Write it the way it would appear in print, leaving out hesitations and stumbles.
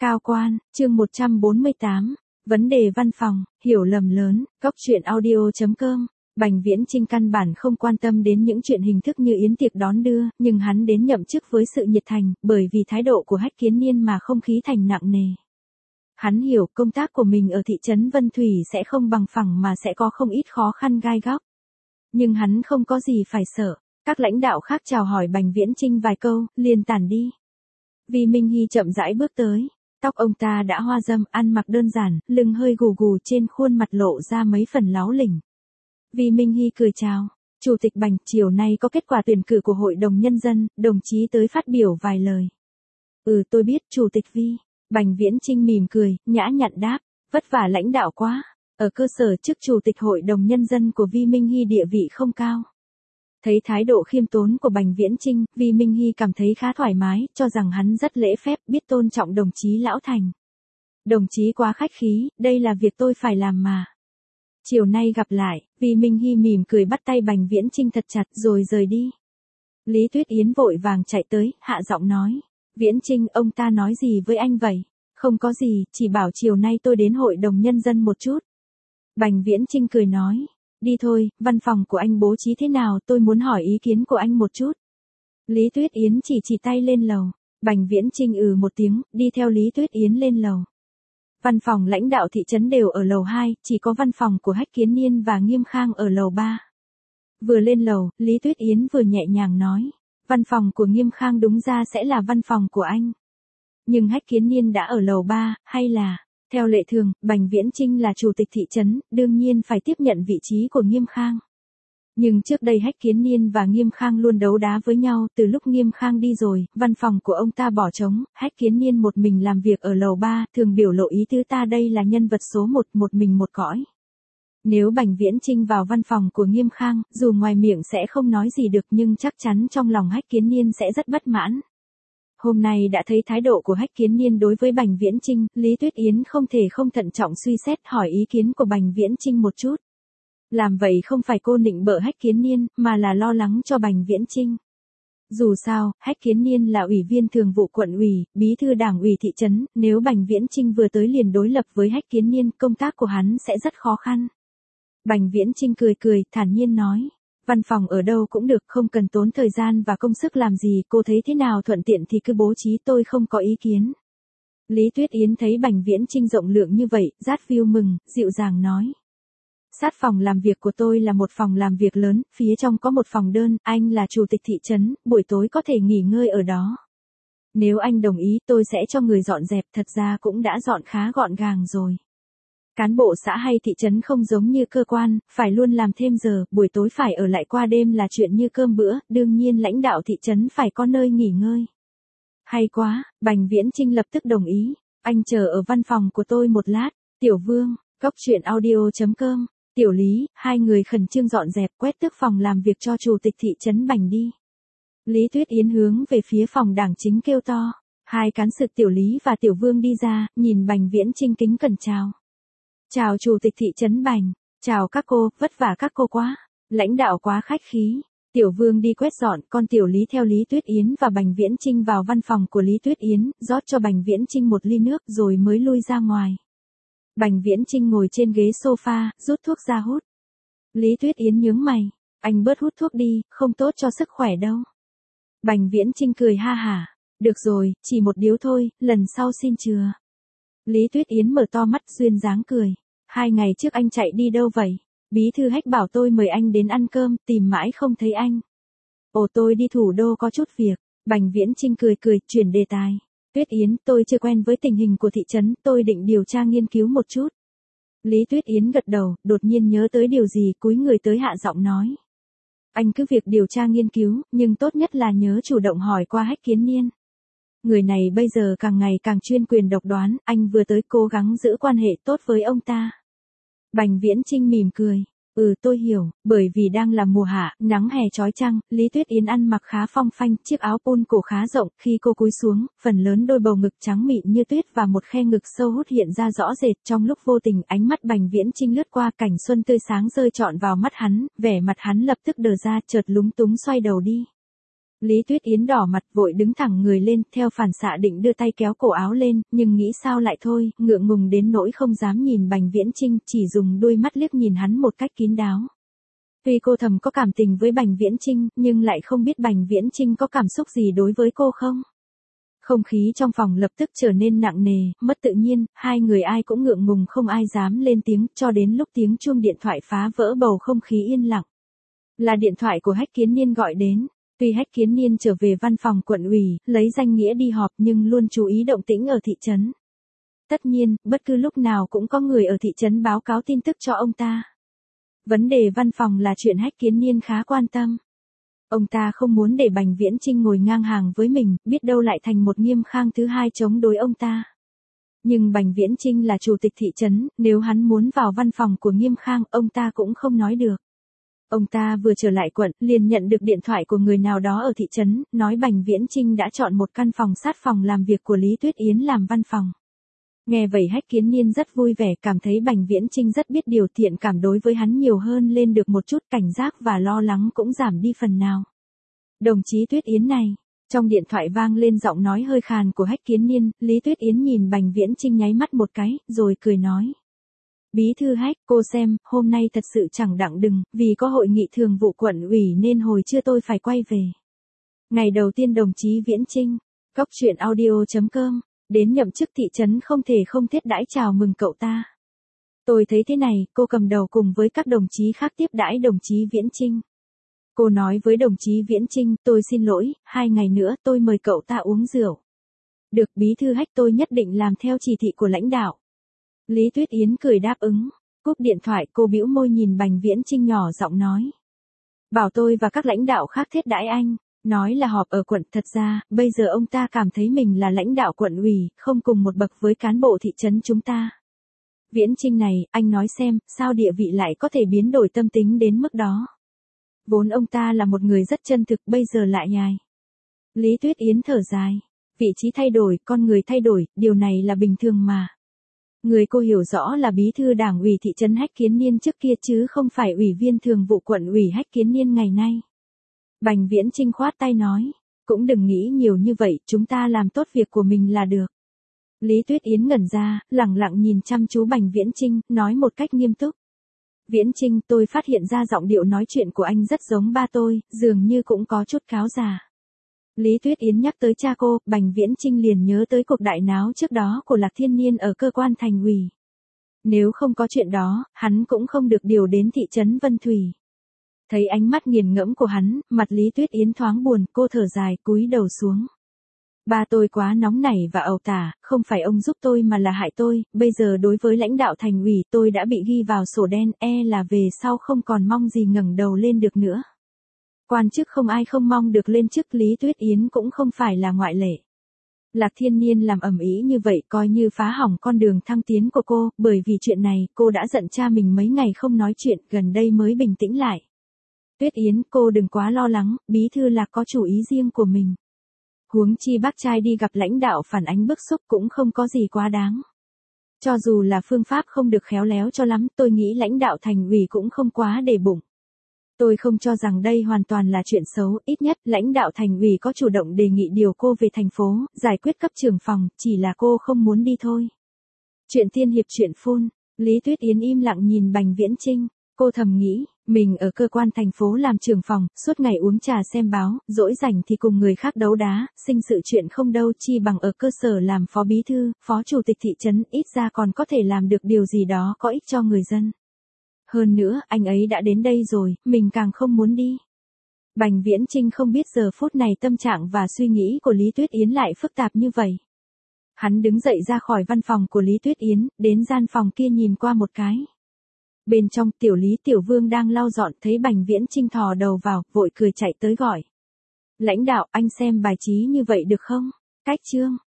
Cao quan, chương 148, vấn đề văn phòng, hiểu lầm lớn, góc chuyện audio.com. Bành Viễn Chinh căn bản không quan tâm đến những chuyện hình thức như yến tiệc đón đưa, nhưng hắn đến nhậm chức với sự nhiệt thành, bởi vì thái độ của Hách Kiến Niên mà không khí thành nặng nề. Hắn hiểu công tác của mình ở thị trấn Vân Thủy sẽ không bằng phẳng mà sẽ có không ít khó khăn gai góc. Nhưng hắn không có gì phải sợ, các lãnh đạo khác chào hỏi Bành Viễn Chinh vài câu, liền tản đi. Vi Minh Hy chậm rãi bước tới. Tóc ông ta đã hoa râm, ăn mặc đơn giản, lưng hơi gù gù, trên khuôn mặt lộ ra mấy phần láu lỉnh. Vi Minh Hy cười chào, Chủ tịch Bành, chiều nay có kết quả tuyển cử của Hội đồng Nhân dân, đồng chí tới phát biểu vài lời. Tôi biết Chủ tịch Vi. Bành Viễn Chinh mỉm cười, nhã nhặn đáp, vất vả lãnh đạo quá. Ở cơ sở chức Chủ tịch Hội đồng Nhân dân của Vi Minh Hy địa vị không cao. Thấy thái độ khiêm tốn của Bành Viễn Chinh, Vi Minh Hy cảm thấy khá thoải mái, cho rằng hắn rất lễ phép, biết tôn trọng đồng chí lão thành. Đồng chí quá khách khí, đây là việc tôi phải làm mà. Chiều nay gặp lại, Vi Minh Hy mỉm cười bắt tay Bành Viễn Chinh thật chặt rồi rời đi. Lý Tuyết Yến vội vàng chạy tới, hạ giọng nói, Viễn Chinh, ông ta nói gì với anh vậy? Không có gì, chỉ bảo chiều nay tôi đến Hội đồng Nhân dân một chút. Bành Viễn Chinh cười nói, đi thôi, văn phòng của anh bố trí thế nào, tôi muốn hỏi ý kiến của anh một chút. Lý Tuyết Yến chỉ tay lên lầu. Bành Viễn Chinh một tiếng, đi theo Lý Tuyết Yến lên lầu. Văn phòng lãnh đạo thị trấn đều ở lầu 2, chỉ có văn phòng của Hách Kiến Niên và Nghiêm Khang ở lầu 3. Vừa lên lầu, Lý Tuyết Yến vừa nhẹ nhàng nói, văn phòng của Nghiêm Khang đúng ra sẽ là văn phòng của anh. Nhưng Hách Kiến Niên đã ở lầu 3, hay là... Theo lệ thường, Bành Viễn Chinh là chủ tịch thị trấn, đương nhiên phải tiếp nhận vị trí của Nghiêm Khang. Nhưng trước đây Hách Kiến Niên và Nghiêm Khang luôn đấu đá với nhau, từ lúc Nghiêm Khang đi rồi, văn phòng của ông ta bỏ trống, Hách Kiến Niên một mình làm việc ở lầu 3, thường biểu lộ ý tứ ta đây là nhân vật số 1, một mình một cõi. Nếu Bành Viễn Chinh vào văn phòng của Nghiêm Khang, dù ngoài miệng sẽ không nói gì được nhưng chắc chắn trong lòng Hách Kiến Niên sẽ rất bất mãn. Hôm nay đã thấy thái độ của Hách Kiến Niên đối với Bành Viễn Chinh, Lý Tuyết Yến không thể không thận trọng suy xét hỏi ý kiến của Bành Viễn Chinh một chút. Làm vậy không phải cô nịnh bợ Hách Kiến Niên, mà là lo lắng cho Bành Viễn Chinh. Dù sao, Hách Kiến Niên là ủy viên thường vụ quận ủy, bí thư đảng ủy thị trấn, nếu Bành Viễn Chinh vừa tới liền đối lập với Hách Kiến Niên, công tác của hắn sẽ rất khó khăn. Bành Viễn Chinh cười, thản nhiên nói. Văn phòng ở đâu cũng được, không cần tốn thời gian và công sức làm gì, cô thấy thế nào thuận tiện thì cứ bố trí, tôi không có ý kiến. Lý Tuyết Yến thấy Bành Viễn Chinh rộng lượng như vậy, rát view mừng, dịu dàng nói. Sát phòng làm việc của tôi là một phòng làm việc lớn, phía trong có một phòng đơn, anh là chủ tịch thị trấn, buổi tối có thể nghỉ ngơi ở đó. Nếu anh đồng ý tôi sẽ cho người dọn dẹp, thật ra cũng đã dọn khá gọn gàng rồi. Cán bộ xã hay thị trấn không giống như cơ quan, phải luôn làm thêm giờ, buổi tối phải ở lại qua đêm là chuyện như cơm bữa, đương nhiên lãnh đạo thị trấn phải có nơi nghỉ ngơi. Hay quá, Bành Viễn Chinh lập tức đồng ý, anh chờ ở văn phòng của tôi một lát, Tiểu Vương, góc chuyện audio.com, Tiểu Lý, hai người khẩn trương dọn dẹp quét tước phòng làm việc cho chủ tịch thị trấn Bành đi. Lý Tuyết Yến hướng về phía phòng đảng chính kêu to, hai cán sự Tiểu Lý và Tiểu Vương đi ra, nhìn Bành Viễn Chinh kính cẩn chào. Chào Chủ tịch thị trấn Bành, chào các cô, vất vả các cô quá, lãnh đạo quá khách khí. Tiểu Vương đi quét dọn, con Tiểu Lý theo Lý Tuyết Yến và Bành Viễn Chinh vào văn phòng của Lý Tuyết Yến, rót cho Bành Viễn Chinh một ly nước rồi mới lui ra ngoài. Bành Viễn Chinh ngồi trên ghế sofa, rút thuốc ra hút. Lý Tuyết Yến nhướng mày, anh bớt hút thuốc đi, không tốt cho sức khỏe đâu. Bành Viễn Chinh cười ha hả, được rồi, chỉ một điếu thôi, lần sau xin chừa. Lý Tuyết Yến mở to mắt duyên dáng cười. 2 ngày trước anh chạy đi đâu vậy? Bí thư Hách bảo tôi mời anh đến ăn cơm, tìm mãi không thấy anh. Tôi đi thủ đô có chút việc. Bành Viễn Chinh cười, chuyển đề tài. Tuyết Yến, tôi chưa quen với tình hình của thị trấn, tôi định điều tra nghiên cứu một chút. Lý Tuyết Yến gật đầu, đột nhiên nhớ tới điều gì, cúi người tới hạ giọng nói. Anh cứ việc điều tra nghiên cứu, nhưng tốt nhất là nhớ chủ động hỏi qua Hách Kiến Niên. Người này bây giờ càng ngày càng chuyên quyền độc đoán, anh vừa tới cố gắng giữ quan hệ tốt với ông ta. Bành Viễn Chinh mỉm cười. Tôi hiểu, bởi vì đang là mùa hạ, nắng hè chói chang, Lý Tuyết Yến ăn mặc khá phong phanh, chiếc áo pôn cổ khá rộng, khi cô cúi xuống, phần lớn đôi bầu ngực trắng mịn như tuyết và một khe ngực sâu hút hiện ra rõ rệt, trong lúc vô tình ánh mắt Bành Viễn Chinh lướt qua, cảnh xuân tươi sáng rơi trọn vào mắt hắn, vẻ mặt hắn lập tức đờ ra, chợt lúng túng xoay đầu đi. Lý Tuyết Yến đỏ mặt vội đứng thẳng người lên, theo phản xạ định đưa tay kéo cổ áo lên, nhưng nghĩ sao lại thôi, ngượng ngùng đến nỗi không dám nhìn Bành Viễn Chinh, chỉ dùng đôi mắt liếc nhìn hắn một cách kín đáo. Tuy cô thầm có cảm tình với Bành Viễn Chinh, nhưng lại không biết Bành Viễn Chinh có cảm xúc gì đối với cô không. Không khí trong phòng lập tức trở nên nặng nề, mất tự nhiên, hai người ai cũng ngượng ngùng không ai dám lên tiếng, cho đến lúc tiếng chuông điện thoại phá vỡ bầu không khí yên lặng. Là điện thoại của Hách Kiến Niên gọi đến. Tuy Hách Kiến Niên trở về văn phòng quận ủy, lấy danh nghĩa đi họp nhưng luôn chú ý động tĩnh ở thị trấn. Tất nhiên, bất cứ lúc nào cũng có người ở thị trấn báo cáo tin tức cho ông ta. Vấn đề văn phòng là chuyện Hách Kiến Niên khá quan tâm. Ông ta không muốn để Bành Viễn Chinh ngồi ngang hàng với mình, biết đâu lại thành một Nghiêm Khang thứ hai chống đối ông ta. Nhưng Bành Viễn Chinh là chủ tịch thị trấn, nếu hắn muốn vào văn phòng của Nghiêm Khang, ông ta cũng không nói được. Ông ta vừa trở lại quận, liền nhận được điện thoại của người nào đó ở thị trấn, nói Bành Viễn Chinh đã chọn một căn phòng sát phòng làm việc của Lý Tuyết Yến làm văn phòng. Nghe vậy Hách Kiến Niên rất vui vẻ, cảm thấy Bành Viễn Chinh rất biết điều, thiện cảm đối với hắn nhiều hơn lên được một chút, cảnh giác và lo lắng cũng giảm đi phần nào. Đồng chí Tuyết Yến này, trong điện thoại vang lên giọng nói hơi khàn của Hách Kiến Niên, Lý Tuyết Yến nhìn Bành Viễn Chinh nháy mắt một cái, rồi cười nói. Bí thư Hách, cô xem, hôm nay thật sự chẳng đặng đừng, vì có hội nghị thường vụ quận ủy nên hồi trưa tôi phải quay về. Ngày đầu tiên đồng chí Viễn Chinh, Cóc Truyện Audio.com, đến nhậm chức thị trấn không thể không thiết đãi chào mừng cậu ta. Tôi thấy thế này, cô cầm đầu cùng với các đồng chí khác tiếp đãi đồng chí Viễn Chinh. Cô nói với đồng chí Viễn Chinh, tôi xin lỗi, 2 ngày nữa tôi mời cậu ta uống rượu. Được bí thư Hách, tôi nhất định làm theo chỉ thị của lãnh đạo. Lý Tuyết Yến cười đáp ứng. Cúp điện thoại cô bĩu môi nhìn Bành Viễn Chinh nhỏ giọng nói. Bảo tôi và các lãnh đạo khác thiết đãi anh. Nói là họp ở quận, thật ra, bây giờ ông ta cảm thấy mình là lãnh đạo quận ủy, không cùng một bậc với cán bộ thị trấn chúng ta. Viễn Chinh này, anh nói xem, sao địa vị lại có thể biến đổi tâm tính đến mức đó. Vốn ông ta là một người rất chân thực, bây giờ lại nhài. Lý Tuyết Yến thở dài. Vị trí thay đổi, con người thay đổi, điều này là bình thường mà. Người cô hiểu rõ là bí thư đảng ủy thị trấn Hách Kiến Niên trước kia chứ không phải ủy viên thường vụ quận ủy Hách Kiến Niên ngày nay. Bành Viễn Chinh khoát tay nói, cũng đừng nghĩ nhiều như vậy, chúng ta làm tốt việc của mình là được. Lý Tuyết Yến ngẩn ra, lẳng lặng nhìn chăm chú Bành Viễn Chinh, nói một cách nghiêm túc. Viễn Chinh, tôi phát hiện ra giọng điệu nói chuyện của anh rất giống ba tôi, dường như cũng có chút cáo già. Lý Tuyết Yến nhắc tới cha cô, Bành Viễn Chinh liền nhớ tới cuộc đại náo trước đó của Lạc Thiên Niên ở cơ quan thành ủy. Nếu không có chuyện đó, hắn cũng không được điều đến thị trấn Vân Thủy. Thấy ánh mắt nghiền ngẫm của hắn, mặt Lý Tuyết Yến thoáng buồn, cô thở dài, cúi đầu xuống. Ba tôi quá nóng nảy và ẩu tả, không phải ông giúp tôi mà là hại tôi, bây giờ đối với lãnh đạo thành ủy tôi đã bị ghi vào sổ đen, là về sau không còn mong gì ngẩng đầu lên được nữa. Quan chức không ai không mong được lên chức, Lý Tuyết Yến cũng không phải là ngoại lệ. Lạc Thiên Niên làm ầm ĩ như vậy coi như phá hỏng con đường thăng tiến của cô, bởi vì chuyện này cô đã giận cha mình mấy ngày không nói chuyện, gần đây mới bình tĩnh lại. Tuyết Yến, cô đừng quá lo lắng, bí thư Lạc có chủ ý riêng của mình. Huống chi bác trai đi gặp lãnh đạo phản ánh bức xúc cũng không có gì quá đáng. Cho dù là phương pháp không được khéo léo cho lắm, tôi nghĩ lãnh đạo thành ủy cũng không quá để bụng. Tôi không cho rằng đây hoàn toàn là chuyện xấu, ít nhất lãnh đạo thành ủy có chủ động đề nghị điều cô về thành phố, giải quyết cấp trưởng phòng, chỉ là cô không muốn đi thôi. Chuyện tiên hiệp chuyện phun, Lý Tuyết Yến im lặng nhìn Bành Viễn Chinh, cô thầm nghĩ, mình ở cơ quan thành phố làm trưởng phòng, suốt ngày uống trà xem báo, dỗi rảnh thì cùng người khác đấu đá, sinh sự chuyện không đâu, chi bằng ở cơ sở làm phó bí thư, phó chủ tịch thị trấn, ít ra còn có thể làm được điều gì đó có ích cho người dân. Hơn nữa, anh ấy đã đến đây rồi, mình càng không muốn đi. Bành Viễn Chinh không biết giờ phút này tâm trạng và suy nghĩ của Lý Tuyết Yến lại phức tạp như vậy. Hắn đứng dậy ra khỏi văn phòng của Lý Tuyết Yến, đến gian phòng kia nhìn qua một cái. Bên trong, tiểu Lý Tiểu Vương đang lau dọn, thấy Bành Viễn Chinh thò đầu vào, vội cười chạy tới gọi. Lãnh đạo, anh xem bài trí như vậy được không? Cách chương.